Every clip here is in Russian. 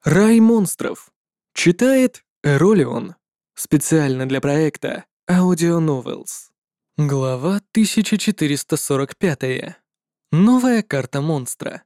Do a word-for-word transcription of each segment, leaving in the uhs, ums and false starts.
Рай монстров. Читает Эролион. Специально для проекта Audio Novels. Глава тысяча четыреста сорок пять. Новая карта монстра.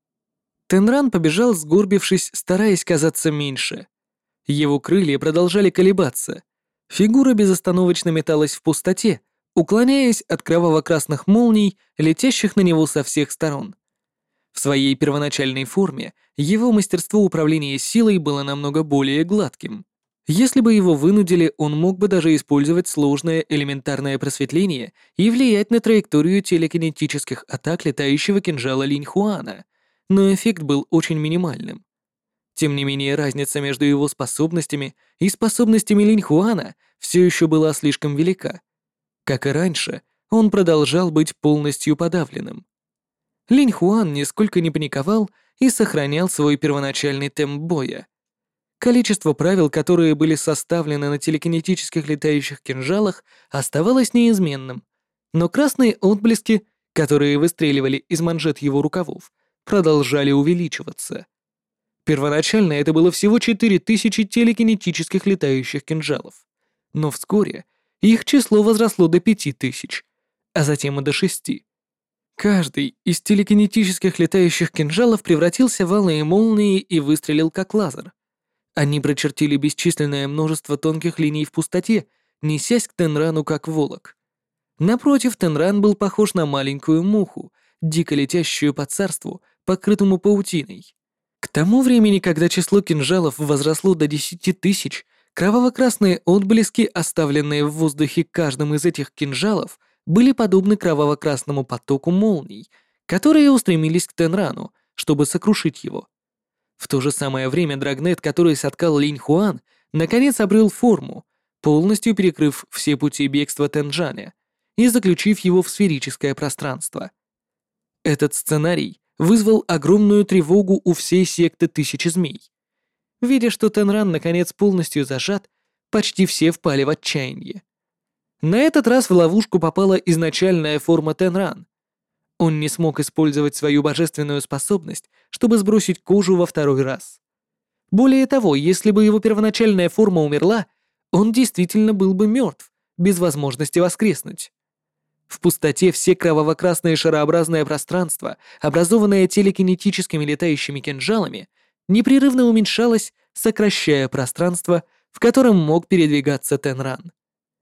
Тенран побежал, сгорбившись, стараясь казаться меньше. Его крылья продолжали колебаться. Фигура безостановочно металась в пустоте, уклоняясь от кроваво-красных молний, летящих на него со всех сторон. В своей первоначальной форме его мастерство управления силой было намного более гладким. Если бы его вынудили, он мог бы даже использовать сложное элементарное просветление и влиять на траекторию телекинетических атак летающего кинжала Линьхуана, но эффект был очень минимальным. Тем не менее, разница между его способностями и способностями Линьхуана все еще была слишком велика. Как и раньше, он продолжал быть полностью подавленным. Линь Хуан нисколько не паниковал и сохранял свой первоначальный темп боя. Количество правил, которые были составлены на телекинетических летающих кинжалах, оставалось неизменным, но красные отблески, которые выстреливали из манжет его рукавов, продолжали увеличиваться. Первоначально это было всего четыре тысячи телекинетических летающих кинжалов, но вскоре их число возросло до пяти тысяч, а затем и до шести. Каждый из телекинетических летающих кинжалов превратился в алые молнии и выстрелил как лазер. Они прочертили бесчисленное множество тонких линий в пустоте, несясь к Тенрану как волок. Напротив, Тенран был похож на маленькую муху, дико летящую по царству, покрытому паутиной. К тому времени, когда число кинжалов возросло до десяти тысяч, кроваво-красные отблески, оставленные в воздухе каждым из этих кинжалов, были подобны кроваво-красному потоку молний, которые устремились к Тенрану, чтобы сокрушить его. В то же самое время драгнет, который соткал Линь Хуан, наконец обрел форму, полностью перекрыв все пути бегства Тенджаня и заключив его в сферическое пространство. Этот сценарий вызвал огромную тревогу у всей секты Тысячи Змей. Видя, что Тенран наконец полностью зажат, почти все впали в отчаяние. На этот раз в ловушку попала изначальная форма Тенран. Он не смог использовать свою божественную способность, чтобы сбросить кожу во второй раз. Более того, если бы его первоначальная форма умерла, он действительно был бы мертв, без возможности воскреснуть. В пустоте все кроваво-красное шарообразное пространство, образованное телекинетическими летающими кинжалами, непрерывно уменьшалось, сокращая пространство, в котором мог передвигаться Тенран.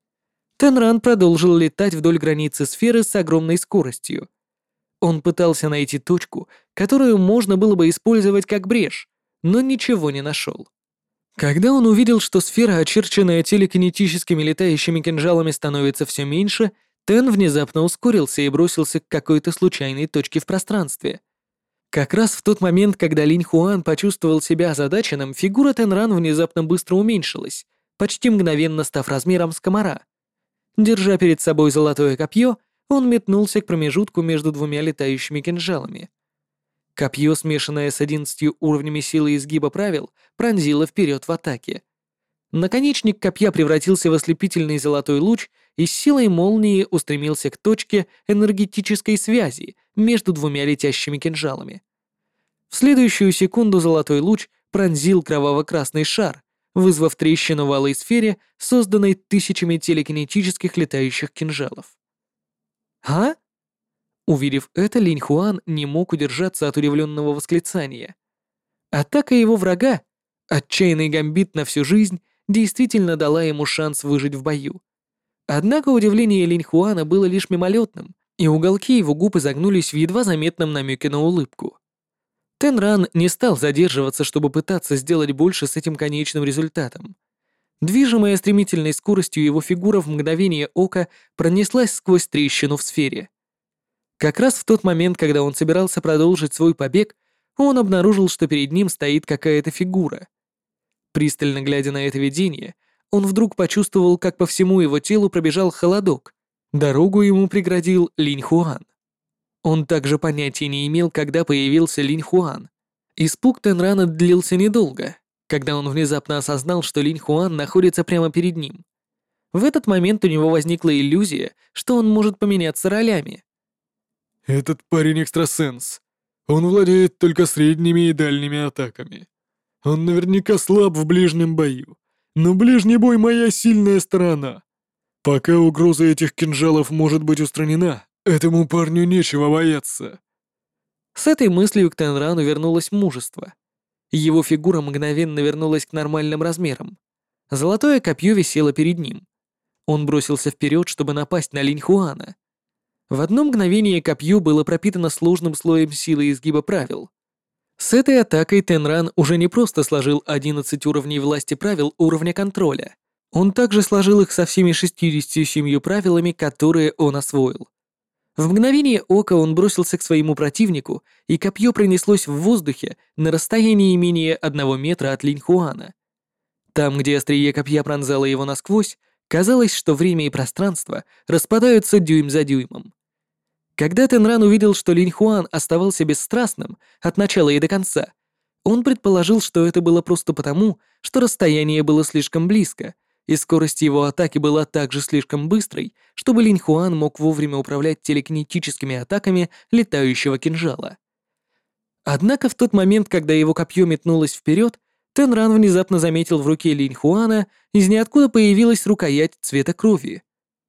Тенран продолжил летать вдоль границы сферы с огромной скоростью. Он пытался найти точку, которую можно было бы использовать как брешь, но ничего не нашел. Когда он увидел, что сфера, очерченная телекинетическими летающими кинжалами, становится все меньше, Тен внезапно ускорился и бросился к какой-то случайной точке в пространстве. Как раз в тот момент, когда Линь Хуан почувствовал себя озадаченным, фигура Тенран внезапно быстро уменьшилась, почти мгновенно став размером с комара. Держа перед собой золотое копье, он метнулся к промежутку между двумя летающими кинжалами. Копье, смешанное с одиннадцатью уровнями силы изгиба правил, пронзило вперед в атаке. Наконечник копья превратился в ослепительный золотой луч и с силой молнии устремился к точке энергетической связи между двумя летящими кинжалами. В следующую секунду золотой луч пронзил кроваво-красный шар, вызвав трещину в алой сфере, созданной тысячами телекинетических летающих кинжалов. «А?» Увидев это, Линь Хуан не мог удержаться от удивленного восклицания. Атака его врага, отчаянный гамбит на всю жизнь, действительно дала ему шанс выжить в бою. Однако удивление Линь Хуана было лишь мимолетным, и уголки его губ изогнулись в едва заметном намеке на улыбку. Тенран не стал задерживаться, чтобы пытаться сделать больше с этим конечным результатом. Движимая стремительной скоростью, его фигура в мгновение ока пронеслась сквозь трещину в сфере. Как раз в тот момент, когда он собирался продолжить свой побег, он обнаружил, что перед ним стоит какая-то фигура. Пристально глядя на это видение, он вдруг почувствовал, как по всему его телу пробежал холодок. Дорогу ему преградил Линь Хуан. Он также понятия не имел, когда появился Линь Хуан. Испуг Тенрана длился недолго, когда он внезапно осознал, что Линь Хуан находится прямо перед ним. В этот момент у него возникла иллюзия, что он может поменяться ролями. «Этот парень экстрасенс. Он владеет только средними и дальними атаками. Он наверняка слаб в ближнем бою. Но ближний бой — моя сильная сторона. Пока угроза этих кинжалов может быть устранена, этому парню нечего бояться». С этой мыслью к Тенрану вернулось мужество. Его фигура мгновенно вернулась к нормальным размерам. Золотое копье висело перед ним. Он бросился вперед, чтобы напасть на Линьхуана. В одно мгновение копье было пропитано сложным слоем силы изгиба правил. С этой атакой Тенран уже не просто сложил одиннадцать уровней власти правил уровня контроля. Он также сложил их со всеми шестьюдесятью семью правилами, которые он освоил. В мгновение ока он бросился к своему противнику, и копье пронеслось в воздухе на расстоянии менее одного метра от Линьхуана. Там, где острие копья пронзало его насквозь, казалось, что время и пространство распадаются дюйм за дюймом. Когда Тенран увидел, что Линьхуан оставался бесстрастным от начала и до конца, он предположил, что это было просто потому, что расстояние было слишком близко, и скорость его атаки была также слишком быстрой, чтобы Линьхуан мог вовремя управлять телекинетическими атаками летающего кинжала. Однако в тот момент, когда его копье метнулось вперед, Тенран внезапно заметил в руке Линьхуана из ниоткуда появилась рукоять цвета крови.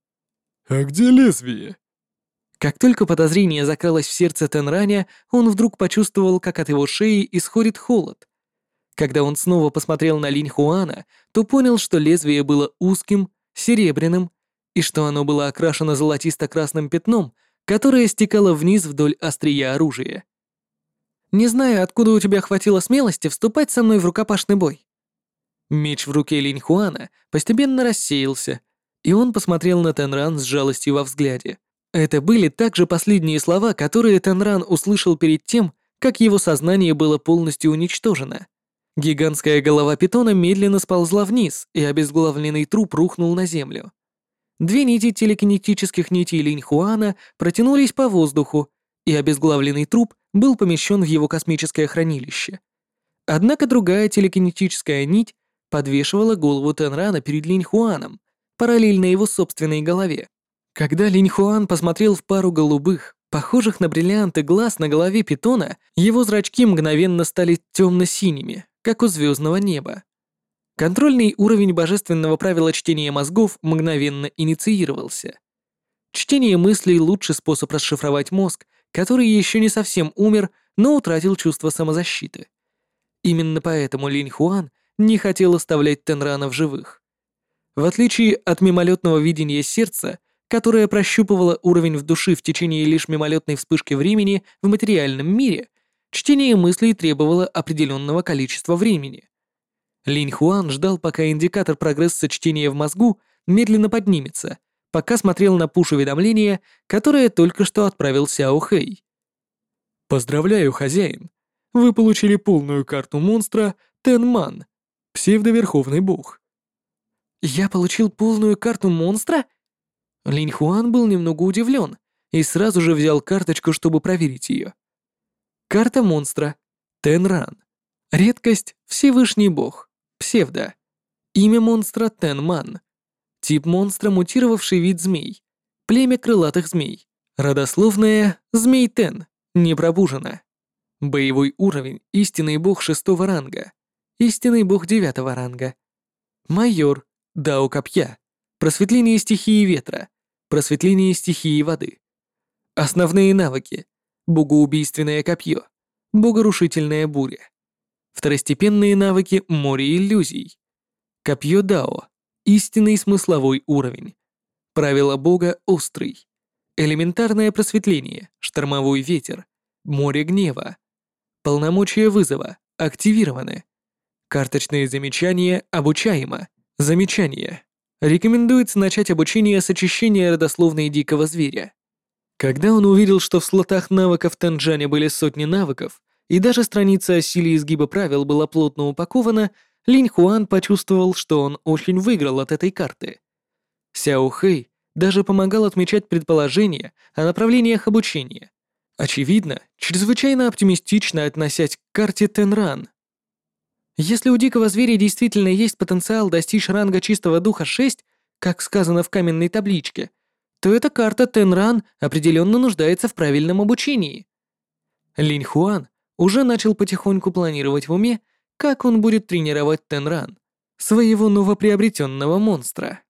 «А где лезвие?» Как только подозрение закралось в сердце Тенраня, он вдруг почувствовал, как от его шеи исходит холод. Когда он снова посмотрел на Линьхуана, то понял, что лезвие было узким, серебряным, и что оно было окрашено золотисто-красным пятном, которое стекало вниз вдоль острия оружия. «Не знаю, откуда у тебя хватило смелости вступать со мной в рукопашный бой». Меч в руке Линьхуана постепенно рассеялся, и он посмотрел на Тенран с жалостью во взгляде. Это были также последние слова, которые Тенран услышал перед тем, как его сознание было полностью уничтожено. Гигантская голова питона медленно сползла вниз, и обезглавленный труп рухнул на землю. Две нити телекинетических нитей Линьхуана протянулись по воздуху, и обезглавленный труп был помещен в его космическое хранилище. Однако другая телекинетическая нить подвешивала голову Тенрана перед Линьхуаном, параллельно его собственной голове. Когда Линьхуан посмотрел в пару голубых, похожих на бриллианты глаз на голове питона, его зрачки мгновенно стали темно-синими, как у звездного неба. Контрольный уровень божественного правила чтения мозгов мгновенно инициировался. Чтение мыслей — лучший способ расшифровать мозг, который еще не совсем умер, но утратил чувство самозащиты. Именно поэтому Линьхуан не хотел оставлять Тенрана в живых. В отличие от мимолетного видения сердца, которое прощупывало уровень в душе в течение лишь мимолетной вспышки времени в материальном мире, чтение мыслей требовало определенного количества времени. Линьхуан ждал, пока индикатор прогресса чтения в мозгу медленно поднимется, пока смотрел на пуш-уведомление, которое только что отправил Сяо Хэй. «Поздравляю, хозяин. Вы получили полную карту монстра Тенман, псевдоверховный бог». «Я получил полную карту монстра?» Линьхуан был немного удивлен и сразу же взял карточку, чтобы проверить ее. Карта монстра. Тенран. Редкость — Всевышний бог. Псевдо. Имя монстра — Тенман. Тип монстра — мутировавший вид змей. Племя крылатых змей. Родословная — Змей Тен. Не пробужено. Боевой уровень — истинный бог шестого ранга. Истинный бог девятого ранга. Майор. Дао копья. Просветление стихии ветра. Просветление стихии воды. Основные навыки. Богоубийственное копье. Богорушительная буря. Второстепенные навыки — море иллюзий. Копье Дао. Истинный смысловой уровень. Правило бога — острый. Элементарное просветление — штормовой ветер. Море гнева. Полномочия вызова — активированы. Карточные замечания — обучаемо. Замечание. Рекомендуется начать обучение с очищения родословной дикого зверя. Когда он увидел, что в слотах навыков Тенджаня были сотни навыков, и даже страница о силе изгиба правил была плотно упакована, Линьхуан почувствовал, что он очень выиграл от этой карты. Сяо Хэй даже помогал отмечать предположения о направлениях обучения. Очевидно, чрезвычайно оптимистично относясь к карте Тенран. Если у дикого зверя действительно есть потенциал достичь ранга чистого духа шесть, как сказано в каменной табличке, то эта карта Тенран определенно нуждается в правильном обучении. Линьхуан уже начал потихоньку планировать в уме, как он будет тренировать Тенран, своего новоприобретенного монстра.